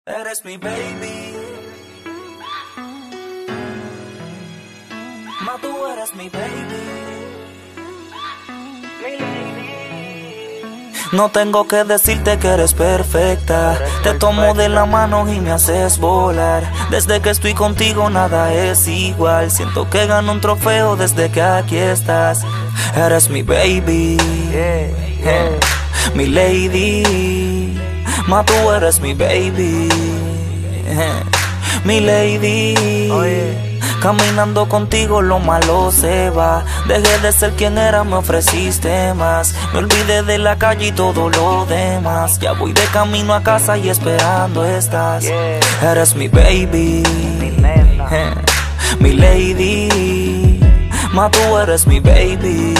Eres mi baby, ma tú eres mi baby, mi lady. No tengo que decirte que eres perfecta. Te tomo de la mano y me haces volar. Desde que estoy contigo nada es igual. Siento que gano un trofeo desde que aquí estás. Eres mi baby, mi lady. Ma tú eres mi baby, mi lady. Caminando contigo lo malo se va. Dejé de ser quien era, me ofreciste más. Me olvidé de la calle y todo lo demás. Ya voy de camino a casa y esperando estás. Eres mi baby, mi lady. Ma tú eres mi baby,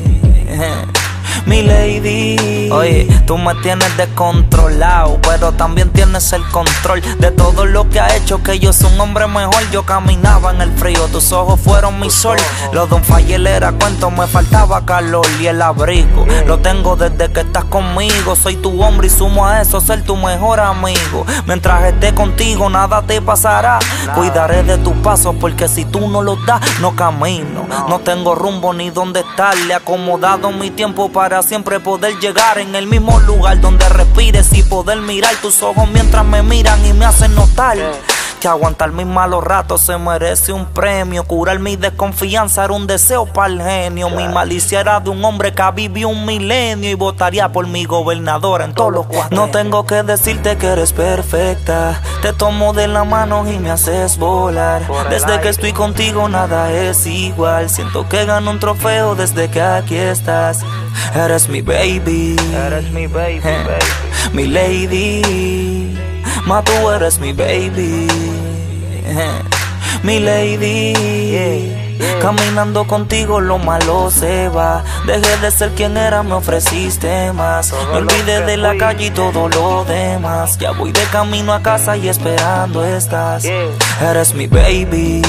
mi lady. Oye, tú me tienes descontrolado, pero también tienes el control de todo lo que ha hecho que yo soy un hombre mejor. Yo caminaba en el frío, tus ojos fueron mi sol. Los Don Fayel era cuento, me faltaba calor y el abrigo. Lo tengo desde que estás conmigo. Soy tu hombre y sumo a eso ser tu mejor amigo. Mientras esté contigo nada te pasará. Cuidaré de tus pasos porque si tú no los das no camino. No tengo rumbo ni dónde estar. Le he acomodado mi tiempo para siempre poder llegar en el mismo lugar donde respires y poder mirar tus ojos mientras me miran y me hacen notar que aguantar mis malos ratos se merece un premio. Curar mi desconfianza era un deseo para el genio. Mi malicia era de un hombre que ha vivido un milenio y votaría por mi gobernador en todos los cuatro. No tengo que decirte que eres perfecta. Te tomo de la mano y me haces volar. Desde que estoy contigo nada es igual. Siento que gano un trofeo desde que aquí estás. Eres mi baby, mi lady. Ma tú eres mi baby, mi lady. Caminando contigo lo malo se va. Dejé de ser quien era, me ofreciste más. Me olvidé de la calle y todo lo demás. Ya voy de camino a casa y esperando estás. Eres mi baby,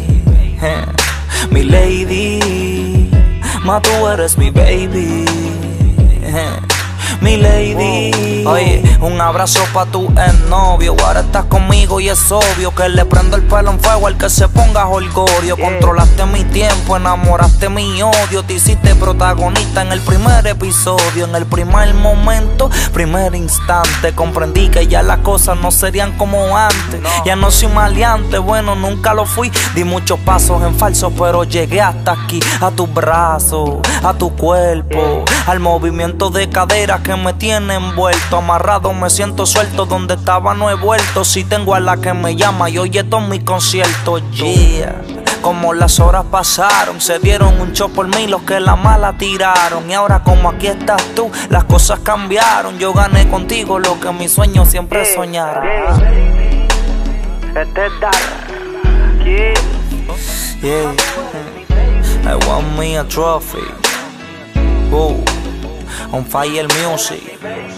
mi lady. Ma tú eres mi baby, mi lady. Oye, un abrazo pa' tu exnovio. Ahora estás conmigo y es obvio que le prendo el pelo en fuego al que se ponga jolgorio. Controlaste mi tiempo, enamoraste mi odio. Te hiciste protagonista en el primer episodio. En el primer momento, primer instante, comprendí que ya las cosas no serían como antes. Ya no soy maleante, bueno, nunca lo fui. Di muchos pasos en falso, pero llegué hasta aquí. A tus brazos, a tu cuerpo, al movimiento de cadera que me tiene envuelto. Amarrado me siento suelto, donde estaba no he vuelto. Si tengo a la que me llama y oye todos mis conciertos, yeah. Como las horas pasaron, se dieron un show por mí los que la mala tiraron. Y ahora como aquí estás tú, las cosas cambiaron. Yo gané contigo lo que mis sueños siempre soñaron. Este es Dar. Yeah, I want me a trophy. On Fire Music,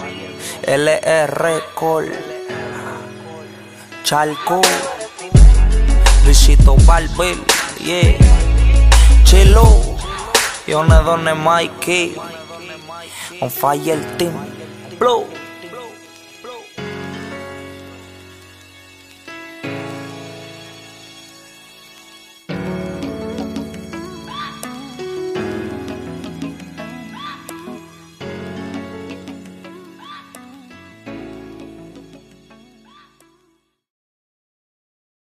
LR Col, Chalco, Luisito Barber, yeah, Chilo, Yone Donne Mikey, On Fire Team, Blow.